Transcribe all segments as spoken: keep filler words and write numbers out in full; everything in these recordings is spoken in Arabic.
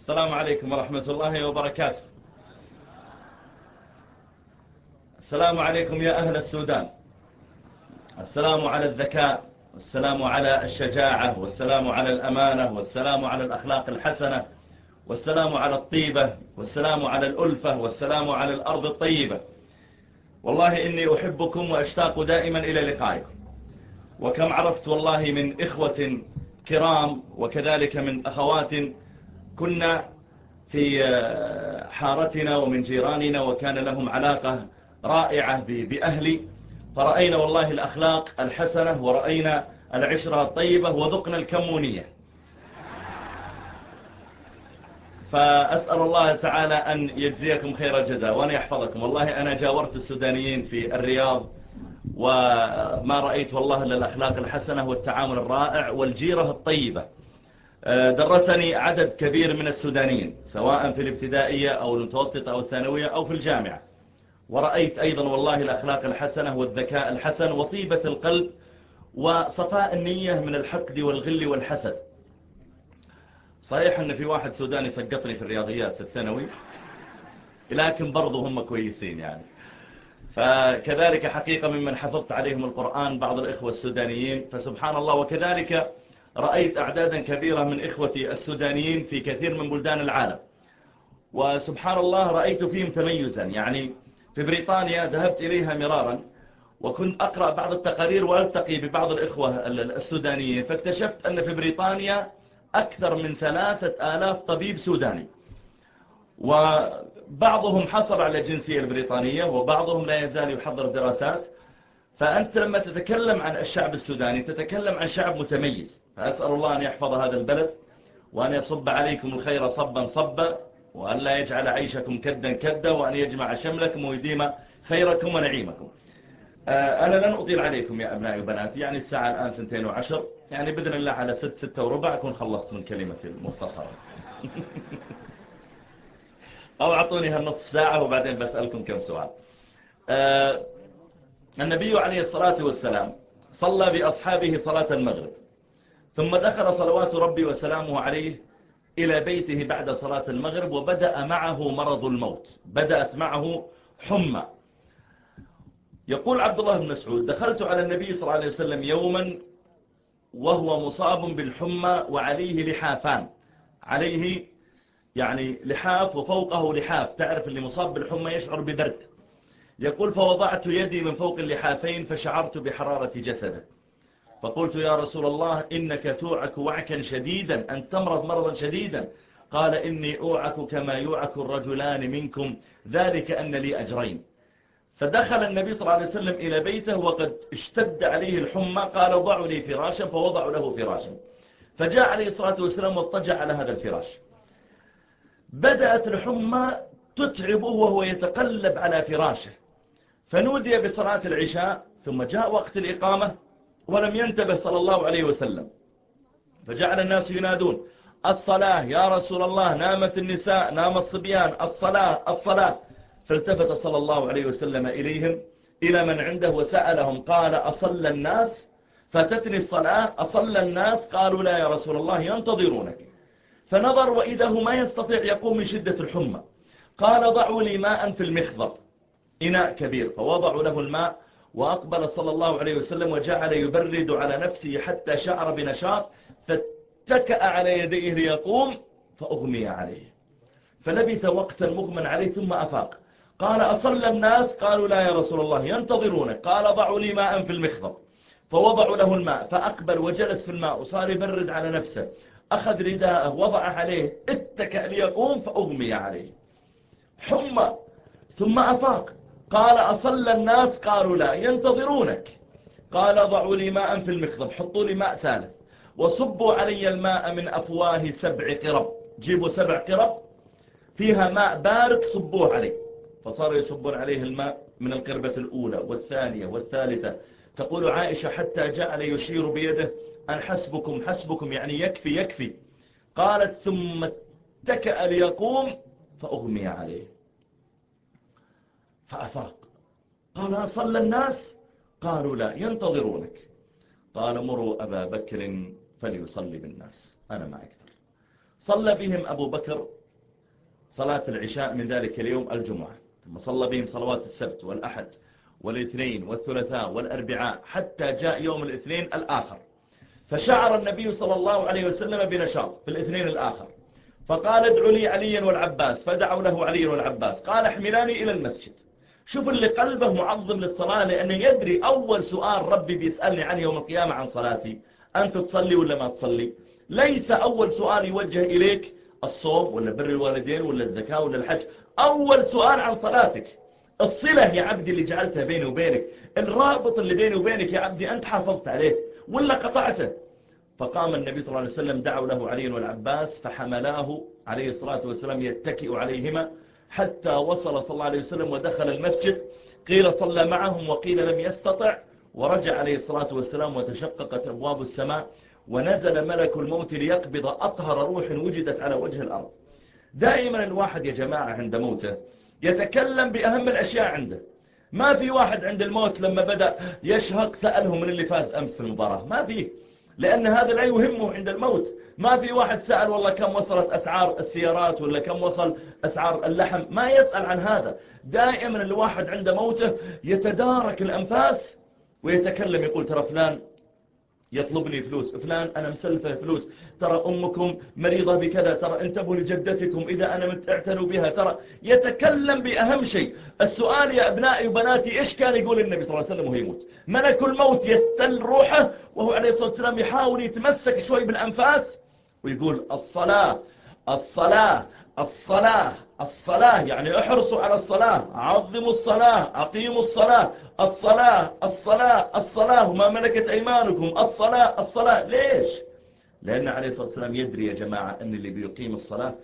السلام عليكم ورحمة الله وبركاته. السلام عليكم يا أهل السودان. السلام على الذكاء، والسلام على الشجاعة، والسلام على الأمانة، والسلام على الأخلاق الحسنة، والسلام على الطيبة، والسلام على الألفة، والسلام على الأرض الطيبة. والله إني أحبكم وأشتاق دائما إلى لقائكم، وكم عرفت والله من إخوة كرام وكذلك من أخوات كنا في حارتنا ومن جيراننا وكان لهم علاقة رائعة بأهلي، فرأينا والله الأخلاق الحسنة ورأينا العشرة الطيبة وذقنا الكمونية. فأسأل الله تعالى أن يجزيكم خير الجزاء وأن يحفظكم. والله أنا جاورت السودانيين في الرياض وما رأيت والله إلا الأخلاق الحسنة والتعامل الرائع والجيرة الطيبة. درسني عدد كبير من السودانيين سواء في الابتدائية أو المتوسطة أو الثانوية أو في الجامعة، ورأيت أيضا والله الأخلاق الحسنة والذكاء الحسن وطيبة القلب وصفاء النية من الحقد والغل والحسد. صحيح أن في واحد سوداني سقطني في الرياضيات في الثانوي، لكن برضو هم كويسين يعني. فكذلك حقيقة ممن حفظت عليهم القرآن بعض الإخوة السودانيين، فسبحان الله. وكذلك رأيت أعدادا كبيرة من إخوتي السودانيين في كثير من بلدان العالم، وسبحان الله رأيت فيهم تميزا. يعني في بريطانيا ذهبت إليها مرارا وكنت أقرأ بعض التقارير وألتقي ببعض الإخوة السودانيين، فاكتشفت أن في بريطانيا أكثر من ثلاثة آلاف طبيب سوداني، وبعضهم حصل على الجنسية البريطانية وبعضهم لا يزال يحضر دراسات. فأنت لما تتكلم عن الشعب السوداني تتكلم عن شعب متميز. فأسأل الله أن يحفظ هذا البلد وأن يصب عليكم الخير صبا صبا، وأن لا يجعل عيشكم كدا كدا، وأن يجمع شملكم ويديم خيركم ونعيمكم. أنا لن أطيل عليكم يا أبنائي وبناتي، يعني الساعة الآن ثنتين وعشر، يعني بإذن الله على ست ستة وربع أكون خلصت من كلمتي المختصرة. أو أعطوني هالنصف ساعة وبعدين بسألكم كم سؤال. النبي عليه الصلاة والسلام صلى بأصحابه صلاة المغرب، ثم دخل صلوات ربي وسلامه عليه إلى بيته بعد صلاة المغرب، وبدأ معه مرض الموت، بدأت معه حمى. يقول عبد الله بن مسعود: دخلت على النبي صلى الله عليه وسلم يوما وهو مصاب بالحمى وعليه لحافان، عليه يعني لحاف وفوقه لحاف، تعرف اللي مصاب بالحمى يشعر ببرد. يقول: فوضعت يدي من فوق اللحافين فشعرت بحرارة جسده، فقلت: يا رسول الله إنك توعك وعكا شديدا، أن تمرض مرضا شديدا. قال: إني أوعك كما يوعك الرجلان منكم، ذلك أن لي أجرين. فدخل النبي صلى الله عليه وسلم إلى بيته وقد اشتد عليه الحمى، قال: ضعوا لي فراشا، فوضعوا له فراشا، فجاء عليه الصلاة والسلام واضطجع على هذا الفراش. بدأت الحمى تتعبه وهو يتقلب على فراشه، فنودي بصلاة العشاء، ثم جاء وقت الإقامة ولم ينتبه صلى الله عليه وسلم، فجعل الناس ينادون: الصلاة يا رسول الله، نامت النساء، نام الصبيان، الصلاة الصلاة. فالتفت صلى الله عليه وسلم إليهم إلى من عنده وسألهم، قال: أصلى الناس؟ فاتتني الصلاة، أصلى الناس؟ قالوا: لا يا رسول الله، ينتظرونك. فنظر وإذا هو ما يستطيع يقوم من شدة الحمى. قال: ضعوا لي ماء في المخضر، إناء كبير، فوضعوا له الماء، وأقبل صلى الله عليه وسلم وجعل يبرد على نفسه حتى شعر بنشاط، فاتكأ على يديه ليقوم فأغمي عليه، فلبث وقتا مغمى عليه ثم أفاق. قال: أصلى الناس؟ قالوا: لا يا رسول الله، ينتظرونك. قال: ضعوا لي ماء في المخضر، فوضعوا له الماء، فأقبل وجلس في الماء وصار يبرد على نفسه، أخذ رداءه وضع عليه، اتكأ ليقوم فأغمي عليه، حمى، ثم أفاق. قال: أصلى الناس؟ قالوا: لا، ينتظرونك. قال: ضعوا لي ماء في المخضب، حطوا لي ماء ثالث، وصبوا علي الماء من أفواه سبع قرب، جيبوا سبع قرب فيها ماء بارد صبوه عليه. فصاروا يصبون عليه الماء من القربة الأولى والثانية والثالثة. تقول عائشة: حتى جعل يشير بيده أن حسبكم حسبكم، يعني يكفي يكفي. قالت: ثم اتكأ ليقوم فأغمي عليه فأفاق. قال: أصلى الناس؟ قالوا: لا، ينتظرونك. قال: مروا أبا بكر فليصلي بالناس، أنا ما أكثر. صلى بهم أبو بكر صلاة العشاء من ذلك اليوم الجمعة، ثم صلى بهم صلوات السبت والأحد والاثنين والثلاثاء والأربعاء حتى جاء يوم الاثنين الآخر، فشعر النبي صلى الله عليه وسلم بنشاط في الاثنين الآخر، فقال ادعوا لي عليا والعباس، فدعوا له علي والعباس، قال احملاني إلى المسجد. شوف اللي قلبه معظم للصلاة، لأنه يدري أول سؤال ربي بيسألني عنه يوم القيامة عن صلاتي، أنت تصلي ولا ما تصلي؟ ليس أول سؤال يوجه إليك الصوم ولا بر الوالدين ولا الزكاة ولا الحج، أول سؤال عن صلاتك. الصلة يا عبدي اللي جعلتها بيني وبينك، الرابط اللي بيني وبينك يا عبدي أنت حافظت عليه ولا قطعته؟ فقام النبي صلى الله عليه وسلم دعوا له علي والعباس فحملاه عليه الصلاة والسلام يتكئ عليهما حتى وصل صلى الله عليه وسلم ودخل المسجد، قيل صلى معهم وقيل لم يستطع، ورجع عليه الصلاة والسلام وتشققت أبواب السماء ونزل ملك الموت ليقبض أطهر روح وجدت على وجه الأرض. دائما الواحد يا جماعة عند موته يتكلم بأهم الأشياء عنده. ما في واحد عند الموت لما بدأ يشهق سأله من اللي فاز أمس في المباراة، ما فيه، لأن هذا لا يهمه عند الموت. ما في واحد سأل والله كم وصلت أسعار السيارات ولا كم وصل أسعار اللحم، ما يسأل عن هذا. دائما الواحد عند موته يتدارك الأنفاس ويتكلم، يقول ترى فلان يطلبني فلوس، فلان أنا مسلفه فلوس، ترى أمكم مريضة بكذا، ترى انتبهوا لجدتكم إذا أنا مت اعتنوا بها، ترى يتكلم بأهم شيء. السؤال يا أبنائي وبناتي إيش كان يقول النبي صلى الله عليه وسلم وهو يموت؟ ملك الموت يستل روحه وهو عليه الصلاة والسلام يحاول يتمسك شوي بالأنفاس ويقول الصلاة الصلاة الصلاة الصلاة، يعني احرصوا على الصلاة، عظموا الصلاة، أقيموا الصلاة، الصلاة الصلاة الصلاة وما ملكت أيمانكم، الصلاة الصلاة. ليش؟ لأن عليه الصلاة والسلام يدري يا جماعة أن اللي بيقيم الصلاة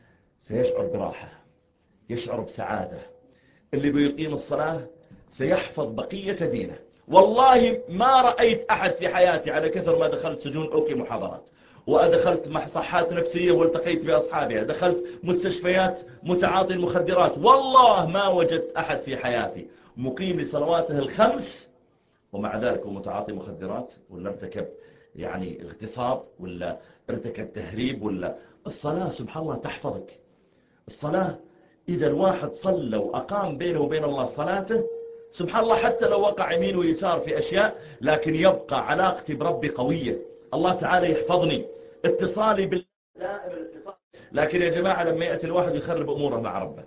سيشعر براحة، يشعر بسعادة. اللي بيقيم الصلاة سيحفظ بقية دينه. والله ما رأيت أحد في حياتي على كثر ما دخلت سجون أوكي محاضرات، وأدخلت مصحات نفسية والتقيت بأصحابها، دخلت مستشفيات متعاطي المخدرات، والله ما وجدت أحد في حياتي مقيم لصلواته الخمس ومع ذلك هو متعاطي مخدرات ولا ارتكب يعني اغتصاب ولا ارتكب تهريب. ولا الصلاة سبحان الله تحفظك. الصلاة إذا الواحد صلى وأقام بينه وبين الله صلاته سبحان الله، حتى لو وقع يمين ويسار في أشياء لكن يبقى علاقتي بربي قوية، الله تعالى يحفظني، اتصالي بالله دائما الاتصال. لكن يا جماعة لما يأتي الواحد يخرب أموره مع ربه،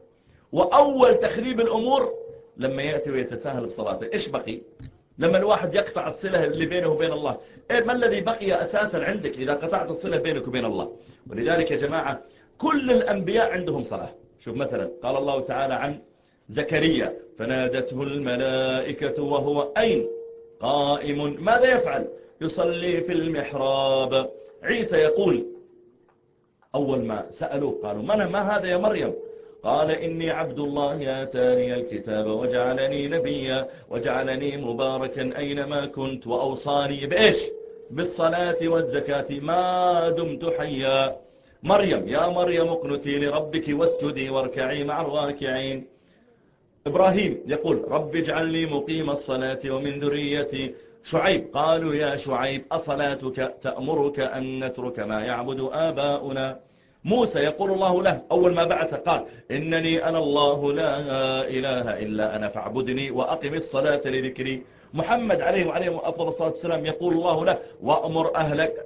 وأول تخريب الأمور لما يأتي ويتساهل بصلاته، إيش بقي؟ لما الواحد يقطع الصلة اللي بينه وبين الله، إيه ما الذي بقي أساسا عندك إذا قطعت الصلة بينك وبين الله؟ ولذلك يا جماعة كل الأنبياء عندهم صلاة. شوف مثلا قال الله تعالى عن زكريا فنادته الملائكة وهو أين؟ قائم. ماذا يفعل؟ يصلي في المحراب. عيسى يقول أول ما سألوه قالوا من ما هذا يا مريم؟ قال إني عبد الله آتاني الكتاب وجعلني نبيا وجعلني مباركا أينما كنت وأوصاني بإيش؟ بالصلاة والزكاة ما دمت حيا. مريم يا مريم اقنتي لربك واسجدي واركعي مع الراكعين. إبراهيم يقول رب اجعلني مقيم الصلاة ومن ذريتي. شعيب قالوا يا شعيب أصلاتك تأمرك أن نترك ما يعبد آباؤنا. موسى يقول الله له أول ما بعث قال إنني أنا الله لا إله إلا أنا فاعبدني وأقم الصلاة لذكري. محمد عليه وعليه أفضل الصلاة والسلام يقول الله له وأمر أهلك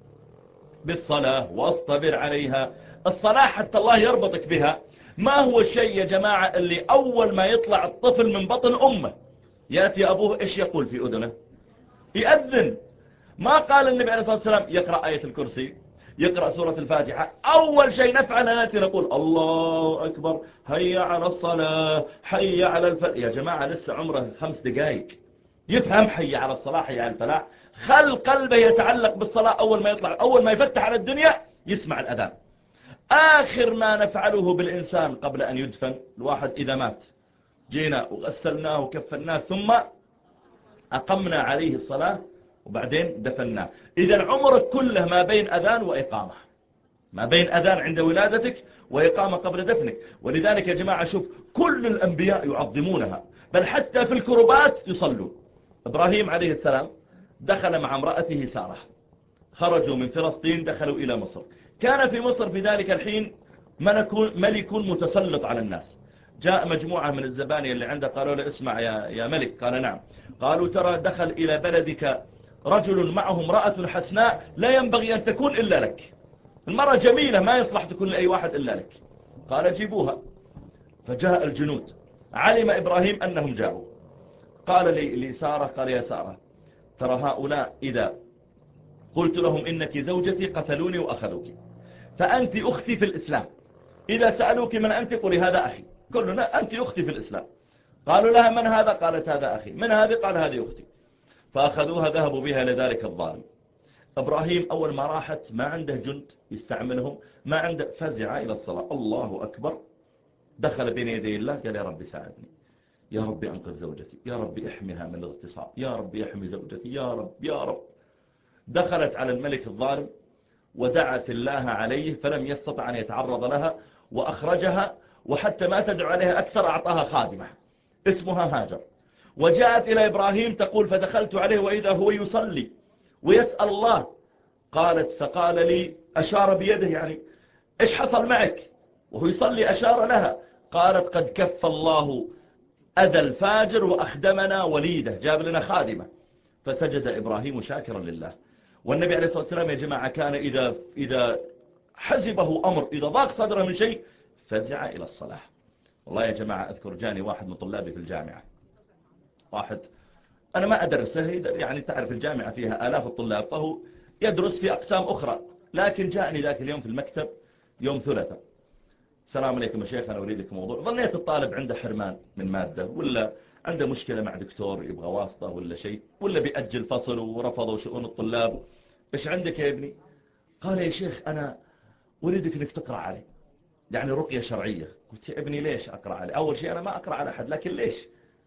بالصلاة واصطبر عليها. الصلاة حتى الله يربطك بها. ما هو الشيء يا جماعة اللي أول ما يطلع الطفل من بطن أمه يأتي أبوه إيش يقول في أذنه؟ يأذن. ما قال النبي عليه الصلاة والسلام يقرأ آية الكرسي، يقرأ سورة الفاتحة. أول شيء نفعل نأتي نقول الله أكبر، هيا على الصلاة، حي على الفلاح. يا جماعة لسه عمره خمس دقائق يفهم حي على الصلاة حي على الفلاح. خل قلبه يتعلق بالصلاة. أول ما يطلع أول ما يفتح على الدنيا يسمع الأذان. آخر ما نفعله بالإنسان قبل أن يدفن، الواحد إذا مات جينا وغسلناه وكفناه ثم أقمنا عليه الصلاة وبعدين دفناه. إذا عمرك كله ما بين أذان وإقامة، ما بين أذان عند ولادتك وإقامة قبل دفنك. ولذلك يا جماعة شوف كل الأنبياء يعظمونها، بل حتى في الكربات يصلوا. إبراهيم عليه السلام دخل مع امرأته سارة، خرجوا من فلسطين دخلوا إلى مصر، كان في مصر في ذلك الحين ملك متسلط على الناس. جاء مجموعة من الزبانية اللي عنده قالوا له اسمع يا, يا ملك. قال نعم. قالوا ترى دخل إلى بلدك رجل معه امرأة حسناء لا ينبغي أن تكون إلا لك، المرأة جميلة ما يصلح تكون لأي واحد إلا لك. قال جيبوها. فجاء الجنود، علم إبراهيم أنهم جاءوا. قال لي لسارة قال يا سارة ترى هؤلاء إذا قلت لهم إنك زوجتي قتلوني وأخذوك، فأنت أختي في الإسلام، إذا سألوك من أنت قولي هذا أخي، كلنا أنت أختي في الإسلام. قالوا لها من هذا؟ قالت هذا أخي. من هذه؟ قال هذه أختي. فأخذوها ذهبوا بها لذلك الظالم. إبراهيم أول ما راحت ما عنده جند يستعملهم، ما عنده، فزع إلى الصلاة. الله أكبر. دخل بين يدي الله قال يا رب ساعدني، يا رب أنقذ زوجتي، يا رب احمها من الاغتصاب، يا رب يحمي زوجتي، يا رب يا رب. دخلت على الملك الظالم ودعت الله عليه فلم يستطع أن يتعرض لها وأخرجها، وحتى ما تدعو عليها أكثر أعطاها خادمة اسمها هاجر. وجاءت إلى إبراهيم تقول فدخلت عليه وإذا هو يصلي ويسأل الله. قالت فقال لي أشار بيده يعني إيش حصل معك؟ وهو يصلي أشار لها. قالت قد كف الله أذى الفاجر وأخدمنا وليده، جاب لنا خادمة. فسجد إبراهيم شاكرا لله. والنبي عليه الصلاة والسلام يا جماعة كان إذا, إذا حزبه أمر، إذا ضاق صدره من شيء فزع إلى الصلاة. والله يا جماعة أذكر جاني واحد من طلابي في الجامعة، واحد أنا ما أدرسه، يعني تعرف الجامعة فيها آلاف الطلاب فهو يدرس في أقسام أخرى، لكن جاءني ذاك اليوم في المكتب يوم ثلاثة. السلام عليكم يا شيخ أنا أريدك موضوع. ظنيت الطالب عنده حرمان من مادة، ولا عنده مشكلة مع دكتور يبغى واسطة ولا شيء، ولا بيأجل فصل ورفضوا شؤون الطلاب. إيش عندك يا ابني؟ قال يا شيخ أنا أريدك أنك تقرأ علي، يعني رقية شرعية. قلت يا ابني ليش أقرأ علي؟ أول شيء أنا ما أقرأ على أحد، لكن ليش؟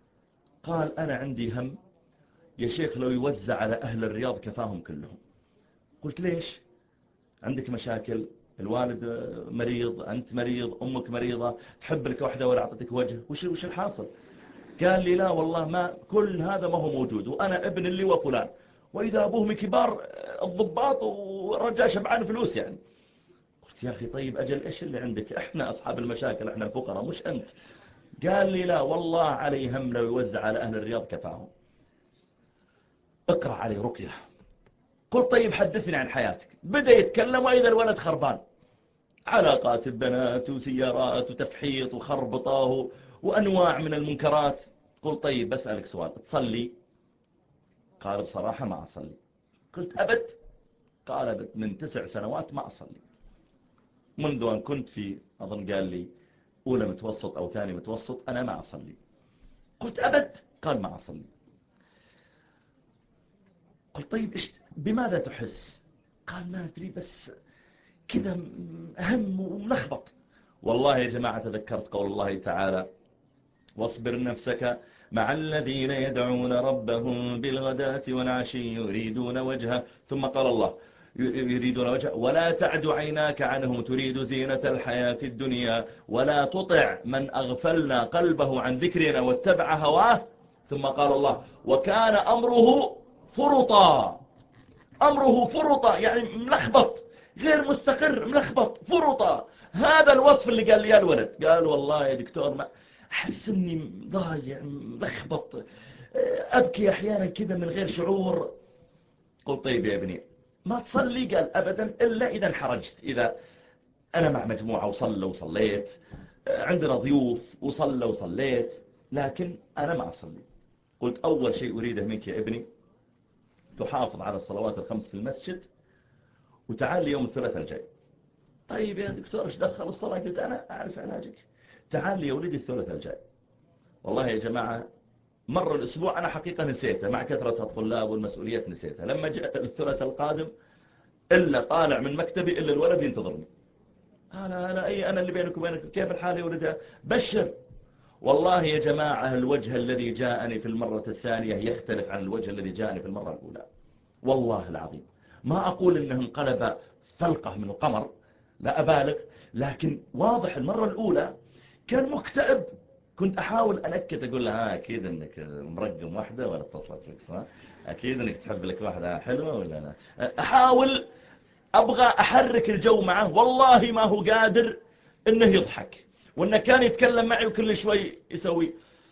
قال أنا عندي هم يا شيخ لو يوزع على أهل الرياض كفاهم كلهم. قلت ليش؟ عندك مشاكل؟ الوالد مريض، أنت مريض، أمك مريضة، تحب لك واحدة ولا أعطتك وجه، وش وش الحاصل؟ قال لي لا والله ما كل هذا ما هو موجود، وأنا ابن اللي وفلان، وإذا أبوه من كبار الضباط ورجع شبعان فلوس يعني. قلت يا أخي طيب أجل إيش اللي عندك؟ إحنا أصحاب المشاكل، إحنا الفقراء مش أنت. قال لي لا والله علي هم لو يوزع على أهل الرياض كفاهم. اقرأ علي رقية. قلت طيب حدثني عن حياتك. بدأ يتكلم وإذا الولد خربان، علاقات البنات وسيارات وتفحيط وخربطه وأنواع من المنكرات. قلت طيب بسألك سؤال، تصلي؟ قال بصراحة ما أصلي. قلت أبد؟ قال أبد، من تسع سنوات ما أصلي، منذ أن كنت في أظن قال لي أولى متوسط أو ثاني متوسط أنا ما أصلي. قلت أبد؟ قال ما أصلي. قلت طيب إيش بماذا تحس؟ قال ما أدري بس كذا أهم وملخبط. والله يا جماعة تذكرت قول الله تعالى واصبر نفسك مع الذين يدعون ربهم بالغداة والعشي يريدون وجهه، ثم قال الله يريدون وجهه ولا تعد عيناك عنهم تريد زينة الحياة الدنيا ولا تطع من أغفلنا قلبه عن ذكرنا واتبع هواه، ثم قال الله وكان أمره فرطا. أمره فرطا يعني ملخبط، غير مستقر، ملخبط، فرطا. هذا الوصف اللي قال لي الولد. قال والله يا دكتور ما أحس أني ضايع ملخبط، أبكي أحيانا كذا من غير شعور. قلت طيب يا ابني ما تصلي؟ قال أبدا إلا إذا انحرجت، إذا أنا مع مجموعة وصلى وصليت، عندنا ضيوف وصلى وصليت، لكن أنا ما أصلي. قلت أول شيء أريده منك يا ابني تحافظ على الصلوات الخمس في المسجد، وتعال لي يوم الثلاثاء الجاي. طيب يا دكتور ايش دخل الصلاة؟ قلت أنا أعرف علاجك، تعال لي يا ولدي الثلاثاء الجاي. والله يا جماعة مر الأسبوع أنا حقيقة نسيته مع كثرة الطلاب والمسؤوليات، نسيتها. لما جاء الثلاثاء القادم إلا طالع من مكتبي إلا الولد ينتظرني. أنا أنا أي أنا اللي بينك وبينك، كيف الحال يا ولدي؟ بشر. والله يا جماعة الوجه الذي جاءني في المرة الثانية يختلف عن الوجه الذي جاءني في المرة الأولى، والله العظيم. ما أقول إنه انقلب فلقة من القمر، لا أبالغ، لكن واضح المرة الأولى كان مكتئب. كنت أحاول أنكت أقول له ها أكيد أنك مرقم واحدة ولا اتصلت لك صح؟ أكيد أنك تحب لك واحدة حلوة ولا لا؟ أحاول أبغى أحرك الجو معه، والله ما هو قادر إنه يضحك، وإنه كان يتكلم معي وكل شوي يسوي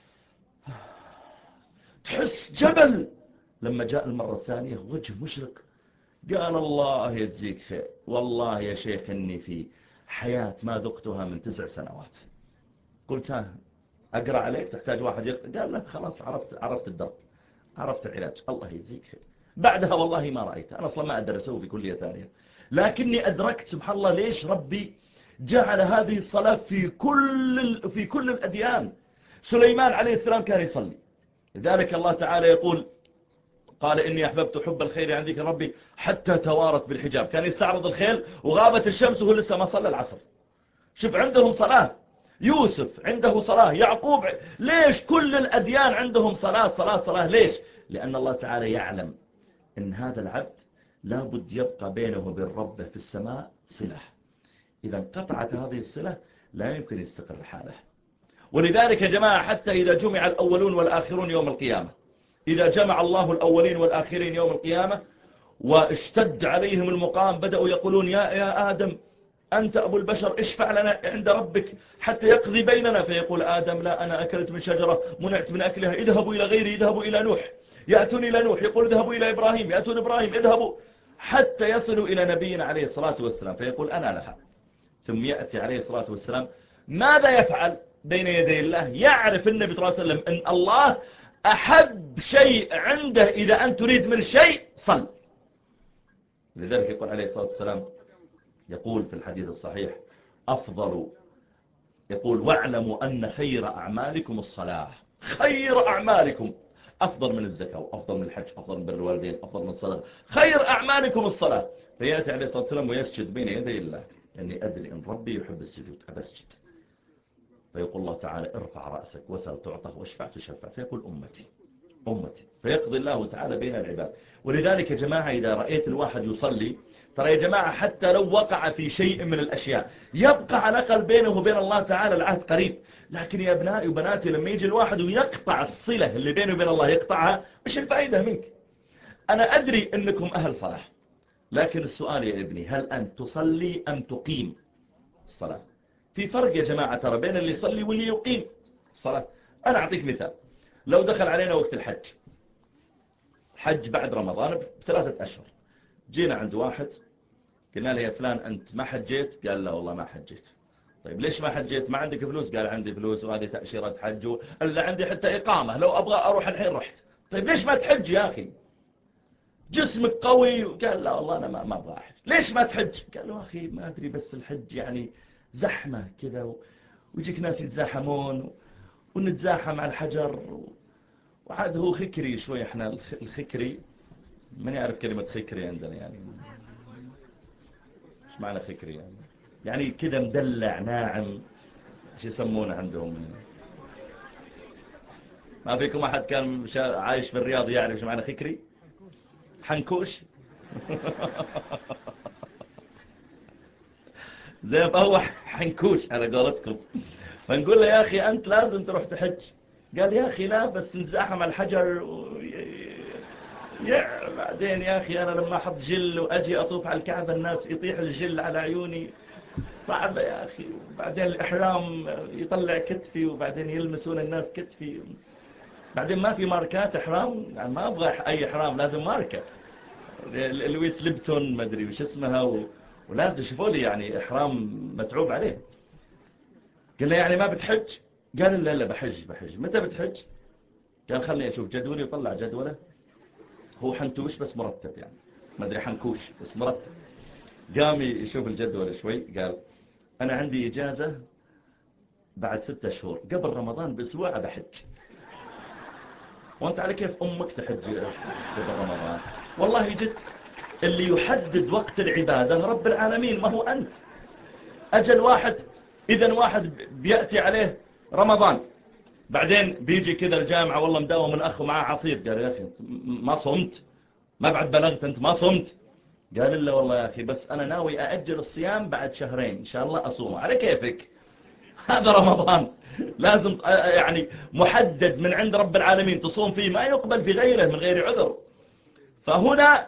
تحس جبل. لما جاء المرة الثانية وجه مشرق، قال الله يجزيك خير، والله يا شيخ إني في حياة ما ذقتها من تسع سنوات. قلت ها أقرأ عليك، تحتاج واحد يقرأ؟ قال لا خلاص، عرفت عرفت الدرب، عرفت العلاج، الله يجزيك خير. بعدها والله ما رأيت، أنا أصلا ما أقدر أسوي في كلية ثانية، لكني أدركت سبحان الله ليش ربي جعل هذه الصلاة في كل في كل الأديان. سليمان عليه السلام كان يصلي، لذلك الله تعالى يقول قال إني أحببت حب الخير عن ذكر ربي حتى توارت بالحجاب. كان يستعرض الخيل وغابت الشمس وهو لسه ما صلى العصر. شوف عندهم صلاة، يوسف عنده صلاة، يعقوب، ليش كل الأديان عندهم صلاة صلاة صلاة؟ ليش؟ لأن الله تعالى يعلم إن هذا العبد لابد يبقى بينه وبين ربه في السماء صلة، إذا انقطعت هذه الصلة لا يمكن يستقر حاله. ولذلك يا جماعة حتى إذا جمع الأولون والآخرون يوم القيامة، إذا جمع الله الأولين والآخرين يوم القيامة واشتد عليهم المقام، بدأوا يقولون يا, يا آدم أنت أبو البشر، اشفع لنا عند ربك حتى يقضي بيننا. فيقول آدم لا، أنا أكلت من شجرة منعت من أكلها، اذهبوا إلى غيري، اذهبوا إلى نوح، يأتون إلى نوح، يقول اذهبوا إلى إبراهيم، يأتون إبراهيم، اذهبوا حتى يصلوا إلى نبينا عليه الصلاة والسلام، فيقول أنا لها. ثم يأتي عليه الصلاة والسلام، ماذا يفعل بين يدي الله؟ يعرف النبي صلى الله عليه وسلم أن الله أحب شيء عنده إذا أن تريد من الشيء صل. لذلك يقول عليه الصلاة والسلام، يقول في الحديث الصحيح أفضل، يقول واعلموا أن خير أعمالكم الصلاة، خير أعمالكم، أفضل من الزكاة وأفضل من الحج، أفضل من بر الوالدين، أفضل من الصدقة، خير أعمالكم الصلاة. فيأتي عليه الصلاة والسلام ويسجد بين يدي الله، أني أدري أن ربي يحب السجود أبسجد. فيقول الله تعالى ارفع رأسك وسل تعطى واشفع تشفع، فيقول أمتي أمتي، فيقضي الله تعالى بين العباد. ولذلك يا جماعة إذا رأيت الواحد يصلي، ترى يا جماعة حتى لو وقع في شيء من الأشياء يبقى على الأقل بينه وبين الله تعالى العهد قريب. لكن يا أبنائي وبناتي لما يجي الواحد ويقطع الصلة اللي بينه وبين الله، يقطعها، إيش الفائدة منك؟ أنا أدري أنكم أهل صلاة، لكن السؤال يا ابني، هل أنت تصلي أم تقيم الصلاة؟ في فرق يا جماعة ترى بين اللي يصلي واللي يقيم الصلاة. أنا أعطيك مثال، لو دخل علينا وقت الحج، حج بعد رمضان بثلاثة أشهر، جينا عند واحد قلنا له يا فلان أنت ما حجيت؟ قال لا والله ما حجيت. طيب ليش ما حجيت؟ ما عندك فلوس؟ قال عندي فلوس وهذه تأشيرة حج، اللي عندي حتى إقامة لو أبغى أروح الحين رحت. طيب ليش ما تحج يا أخي؟ جسمك قوي. قال لا والله أنا ما, ما أبغى أحج. ليش ما تحج؟ قال له أخي ما أدري بس الحج يعني زحمة كذا، ويجيك ناس يتزاحمون ونتزاحم على الحجر، وعاد هو خكري شوي. احنا الخكري من يعرف كلمة خكري عندنا يعني ايش معنى خكري؟ يعني يعني كذا مدلع ناعم، ايش يسمونه عندهم؟ ما فيكم احد كان عايش في الرياض يعرف ايش معنى خكري؟ حنكوش. زي ما هو حنكوش على قولتكم. فنقول له يا اخي انت لازم تروح تحج. قال يا اخي لا بس نتزاحم على الحجر و... يا بعدين يا أخي أنا لما أحط جل وأجي أطوف على الكعبة الناس يطيح الجل على عيوني، صعبة يا أخي. وبعدين الإحرام يطلع كتفي وبعدين يلمسون الناس كتفي، بعدين ما في ماركات إحرام، يعني ما أبغى أي إحرام، لازم ماركة لويس ليبتون ما أدري وش اسمها و... ولازم يشوفوا لي يعني إحرام متعوب عليه. قال له يعني ما بتحج؟ قال لا لا بحج بحج. متى بتحج؟ قال خلني أشوف جدولي، وطلع جدوله. هو حنتوش بس مرتب، يعني ما ادري حنكوش بس مرتب. قام يشوف الجدول شوي، قال انا عندي اجازة بعد ستة شهور قبل رمضان باسبوع بحج. وانت على كيف امك تحج قبل رمضان؟ والله جد اللي يحدد وقت العبادة رب العالمين ما هو انت. اجل واحد، اذا واحد بيأتي عليه رمضان بعدين بيجي كذا الجامعة والله مداوم من اخ معاه عصير، قال يا اخي ما صمت؟ ما بعد بلغت انت ما صمت؟ قال لا والله يا أخي بس أنا ناوي أأجل الصيام بعد شهرين إن شاء الله أصوم. على كيفك، هذا رمضان لازم يعني محدد من عند رب العالمين تصوم فيه، ما يقبل في غيره من غير عذر. فهنا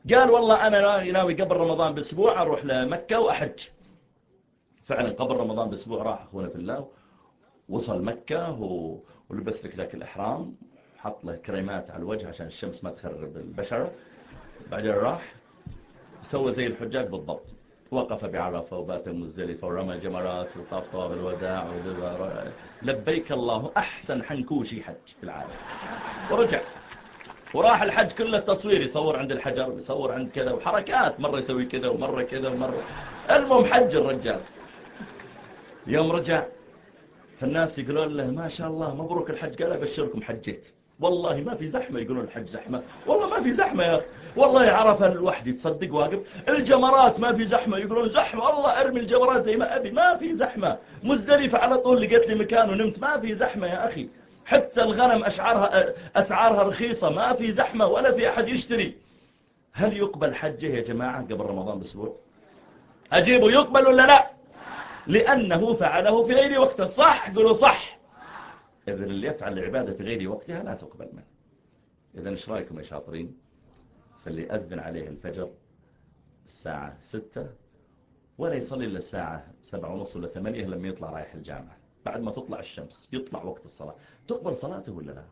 قال والله أنا ناوي قبل رمضان بأسبوع أروح لمكة وأحج. فعلا قبل رمضان بأسبوع راح أخونا في الله، وصل مكة ولبس لك ذاك الإحرام، حط له كريمات على الوجه عشان الشمس ما تخرب البشرة. بعدين راح سوى زي الحجاج بالضبط، وقف بعرفة وبات مزدلفة ورمى جمرات وطاف طواف الوداع لبيك الله أحسن حنكوشي حج في العالم. ورجع وراح الحج كله تصوير، يصور عند الحجر ويصور عند كذا وحركات، مرة يسوي كذا ومرة كذا ومرة، المهم حج الرجال. يوم رجع فالناس يقولون له ما شاء الله مبروك الحج، قال أبشركم حجيت والله ما في زحمة. يقولون الحج زحمة، والله ما في زحمة يا أخي، والله عرفة الوحدي تصدق واقف. الجمرات ما في زحمة، يقولون زحمة والله أرمي الجمرات زي ما أبي، ما في زحمة. مزدلفة على طول لقيت لي مكان ونمت، ما في زحمة يا أخي. حتى الغنم أسعارها أسعارها رخيصة، ما في زحمة ولا في أحد يشتري. هل يقبل حجه يا جماعة قبل رمضان بأسبوع؟ أجيبه يقبل ولا لا؟ لأنه فعله في غير وقته، صح؟ قولوا صح. إذن اللي يفعل العبادة في غير وقتها لا تقبل منه. إذن إيش رأيكم يا شاطرين؟ فاللي أذن عليه الفجر الساعة ستة ولا يصلي إلا الساعة سبعة ونص ولا ثمانية لما يطلع رايح الجامعة، بعد ما تطلع الشمس يطلع وقت الصلاة، تقبل صلاته ولا لا؟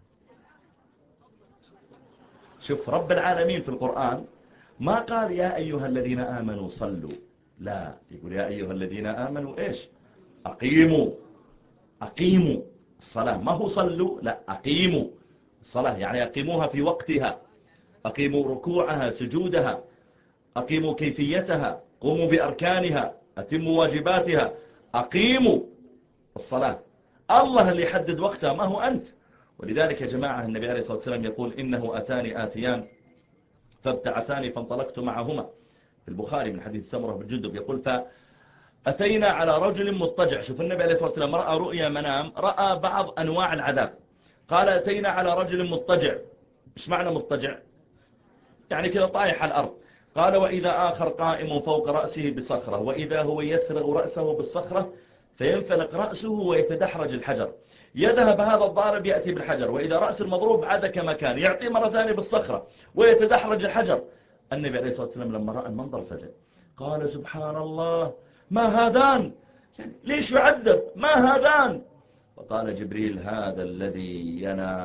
شوف رب العالمين في القرآن ما قال يا أيها الذين آمنوا صلوا، لا، يقول يا أيها الذين آمنوا إيش؟ أقيموا أقيموا الصلاة، ما هو صلوا، لا أقيموا الصلاة، يعني أقيموها في وقتها، أقيموا ركوعها سجودها، أقيموا كيفيتها، قوموا بأركانها، أتموا واجباتها، أقيموا الصلاة. الله اللي يحدد وقتها ما هو أنت. ولذلك يا جماعة النبي عليه الصلاة والسلام يقول إنه أتاني آتيان فابتعثاني فانطلقت معهما، في البخاري من حديث سمرة بن جندب يقول فأتينا على رجل مضطجع. شوف النبي عليه الصلاة والسلام رأى رؤيا منام، رأى بعض أنواع العذاب. قال أتينا على رجل مضطجع. إيش معنى مضطجع؟ يعني كذا طايح على الأرض. قال وإذا آخر قائم فوق رأسه بصخرة، وإذا هو يسرغ رأسه بالصخرة فينفلق رأسه ويتدحرج الحجر، يذهب هذا الضارب يأتي بالحجر، وإذا رأس المضروب عاد كما كان، يعطي مرة ثانية بالصخرة ويتدحرج الحجر. النبي عليه الصلاة والسلام لما رأى المنظر فزع، قال سبحان الله ما هذان، ليش يعذب، ما هذان؟ فقال جبريل هذا الذي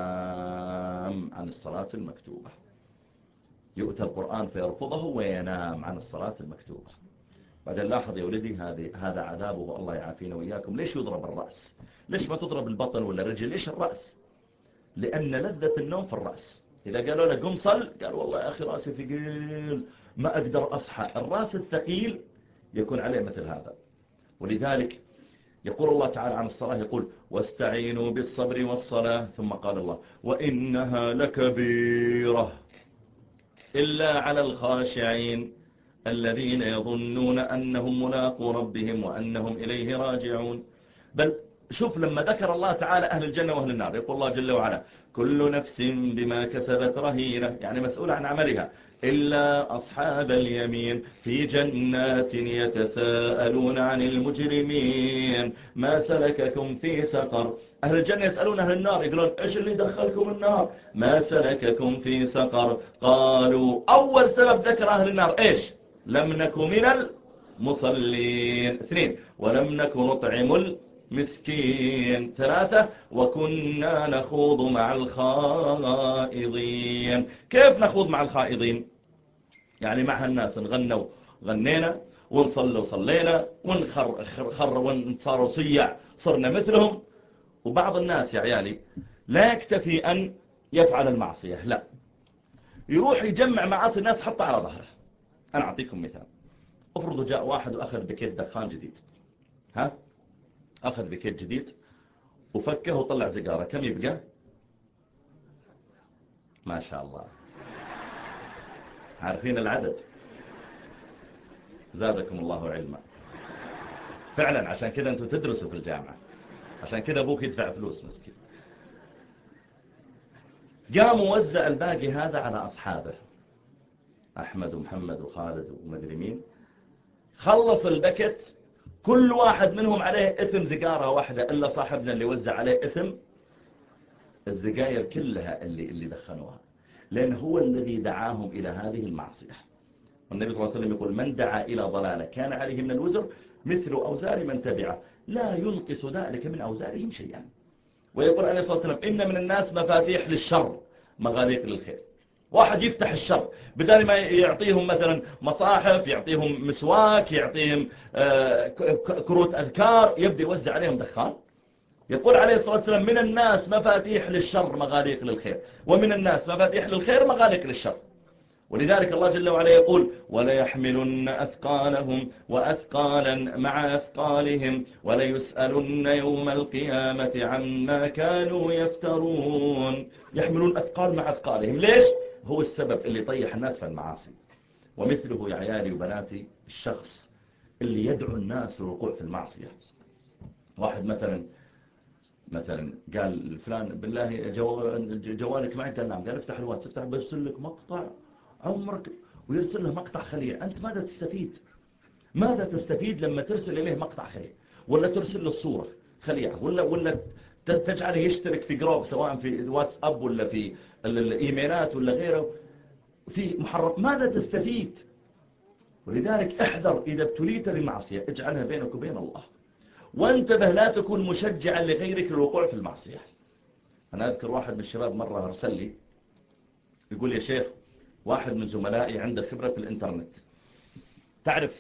ينام عن الصلاة المكتوبة. يؤتى القرآن فيرفضه وينام عن الصلاة المكتوبة. بعدين لاحظ يا ولدي هذا عذابه، الله يعافينا وإياكم. ليش يضرب الرأس؟ ليش ما تضرب البطن ولا الرجل؟ ليش الرأس؟ لأن لذة النوم في الرأس. إذا قالوا له قم صل، قال والله يا أخي رأسي ثقيل ما أقدر أصحى. الرأس الثقيل يكون عليه مثل هذا. ولذلك يقول الله تعالى عن الصلاة، يقول واستعينوا بالصبر والصلاة، ثم قال الله وإنها لكبيرة إلا على الخاشعين الذين يظنون أنهم ملاقو ربهم وأنهم إليه راجعون. بل شوف لما ذكر الله تعالى أهل الجنة وأهل النار يقول الله جل وعلا كل نفس بما كسبت رهينة، يعني مسؤولة عن عملها، إلا أصحاب اليمين في جنات يتساءلون عن المجرمين ما سلككم في سقر. أهل الجنة يسألون أهل النار يقولون إيش اللي دخلكم النار، ما سلككم في سقر، قالوا أول سبب ذكر أهل النار إيش؟ لم نكن من المصلين. اثنين ولم نكن نطعم المسكين. ثلاثة وكنا نخوض مع الخائضين. كيف نخوض مع الخائضين؟ يعني مع الناس نغنوا غنينا، ونصلوا صلينا، ونخر خر ونصاروا صيع صرنا مثلهم. وبعض الناس يا عيالي لا يكتفي أن يفعل المعصية، لا، يروح يجمع معاصي الناس حتى على ظهره. أنا أعطيكم مثال. افرضوا جاء واحد وأخذ بكيت دخان جديد، ها أخذ بكيت جديد وفكه وطلع سيجارة، كم يبقى؟ ما شاء الله عارفين العدد، زادكم الله علما. فعلا عشان كذا أنتم تدرسوا في الجامعة، عشان كذا أبوك يدفع فلوس مسكين. قام ووزع الباقي هذا على أصحابه، أحمد ومحمد وخالد ومدري مين. خلص البكت، كل واحد منهم عليه إثم زقارة واحدة، إلا صاحبنا اللي وزع عليه إثم الزقاير كلها اللي اللي دخنوها، لأن هو الذي دعاهم إلى هذه المعصية. والنبي صلى الله عليه وسلم يقول من دعا إلى ضلالة كان عليه من الوزر مثل أوزار من تبعه لا ينقص ذلك من أوزارهم شيئا. ويقول عليه الصلاة والسلام إن من الناس مفاتيح للشر مغاليق للخير. واحد يفتح الشر بدل ما يعطيهم مثلا مصاحف، يعطيهم مسواك، يعطيهم كروت أذكار، يبدأ يوزع عليهم دخان. يقول عليه الصلاة والسلام من الناس مفاتيح للشر مغاليق للخير، ومن الناس مفاتيح للخير مغاليق للشر. ولذلك الله جل وعلا يقول وليحملن أثقالهم وأثقالا مع أثقالهم وليسألن يوم القيامة عما كانوا يفترون. يحملون أثقال مع أثقالهم. ليش؟ هو السبب اللي طيح الناس في المعاصي. ومثله يا عيالي وبناتي الشخص اللي يدعو الناس للوقوع في المعصية. واحد مثلا مثلا قال فلان بالله جوالك معك، قال نعم، قال افتح الواتس، افتح برسل لك مقطع عمرك، ويرسل له مقطع خليع. أنت ماذا تستفيد؟ ماذا تستفيد لما ترسل إليه مقطع خليع، ولا ترسل له الصورة خليعة، ولا ولا تجعله يشترك في جروب سواء في الواتساب ولا في الإيميلات ولا غيره في محرم؟ ماذا تستفيد؟ ولذلك احذر إذا ابتليت بمعصية اجعلها بينك وبين الله، وانتبه لا تكون مشجعا لغيرك للوقوع في المعصية. أنا أذكر واحد من الشباب مرة أرسل لي يقول يا شيخ واحد من زملائي عنده خبرة في الإنترنت، تعرف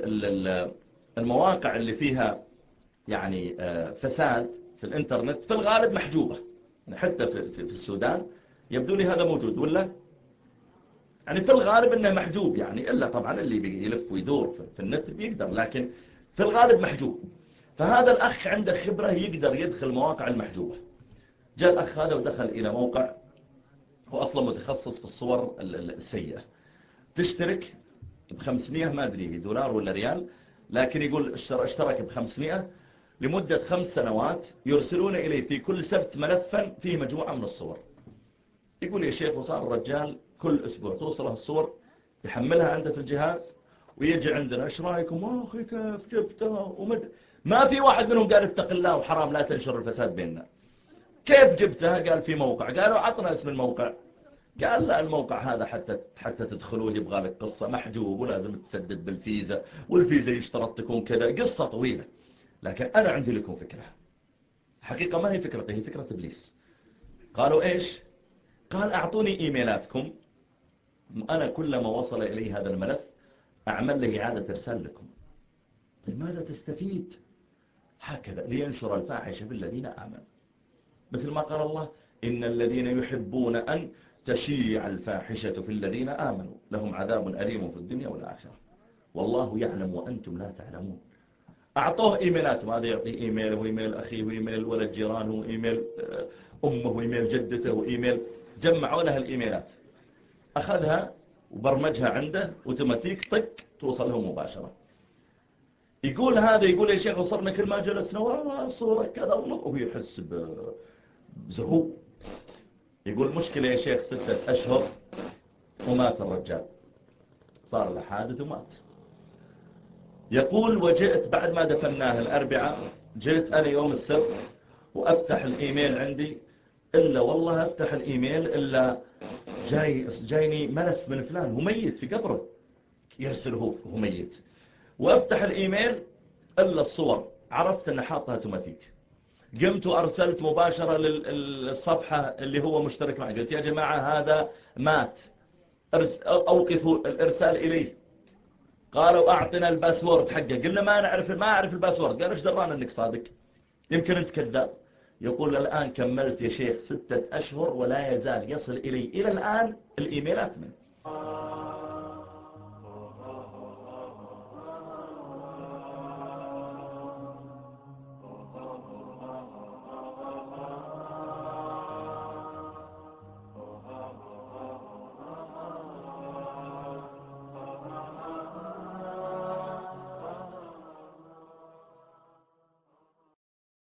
المواقع اللي فيها يعني فساد في الإنترنت في الغالب محجوبة، حتى في السودان يبدو لي هذا موجود، ولا يعني في الغالب انه محجوب، يعني إلا طبعا اللي يلف ويدور في النت بيقدر، لكن في الغالب محجوب. فهذا الأخ عنده خبرة يقدر يدخل مواقع المحجوبة. جاء الأخ هذا ودخل إلى موقع هو أصلا متخصص في الصور السيئة، تشترك بخمسمائة ما أدري دولار ولا ريال، لكن يقول اشترك بخمسمائة لمدة خمس سنوات يرسلون إليه في كل سبت ملفا فيه مجموعة من الصور. يقول يا شيخ وصار الرجال كل أسبوع توصله الصور يحملها عنده في الجهاز ويجي عندنا ايش رايكم اخي كيف جبتها ومد... ما في واحد منهم قال اتق الله وحرام لا تنشر الفساد بيننا. كيف جبتها؟ قال في موقع. قالوا عطنا اسم الموقع. قال لا الموقع هذا حتى حتى تدخلوه يبغى لك قصة محجوب ولازم تسدد بالفيزا، والفيزا يشترط تكون كذا، قصة طويلة. لكن أنا عندي لكم فكرة، حقيقة ما هي فكرة، هي فكرة إبليس. قالوا إيش؟ قال أعطوني إيميلاتكم، أنا كلما وصل إلي هذا الملف أعمل له إعادة إرسال لكم. طيب ماذا تستفيد؟ هكذا لينشر الفاحشة بالذين آمنوا، مثل ما قال الله إن الذين يحبون أن تشيع الفاحشة في الذين آمنوا لهم عذاب أليم في الدنيا والآخرة والله يعلم وأنتم لا تعلمون. أعطوه إيميلاتهم، هذا يعطي إيميله وإيميل أخيه وإيميل ولد جيرانه وإيميل أمه وإيميل جدته وإيميل، جمعوا لها الإيميلات، أخذها وبرمجها عنده اوتوماتيك طق توصل له مباشرة. يقول هذا يقول يا شيخ وصلنا كل ما جلسنا ورا صورة كذا وهو يحس بزهو. يقول مشكلة يا شيخ ستة أشهر ومات الرجال، صار له حادث ومات. يقول وجئت بعد ما دفناه الأربعاء، جئت أنا يوم السبت وأفتح الإيميل عندي، إلا والله أفتح الإيميل إلا جاي جايني ملف من فلان هو ميت في قبره، يرسله هو ميت. وأفتح الإيميل إلا الصور، عرفت أن حاطها اوتوماتيك. قمت وأرسلت مباشرة للصفحة اللي هو مشترك معي، قلت يا جماعة هذا مات، أوقفوا الإرسال إليه. قالوا أعطنا الباسورد حقه، قلنا ما نعرف ما أعرف الباسورد. قالوا إيش درانا أنك صادق، يمكن أنت كذاب. يقول الآن كملت يا شيخ ستة أشهر ولا يزال يصل إلي إلى الآن الإيميلات منه.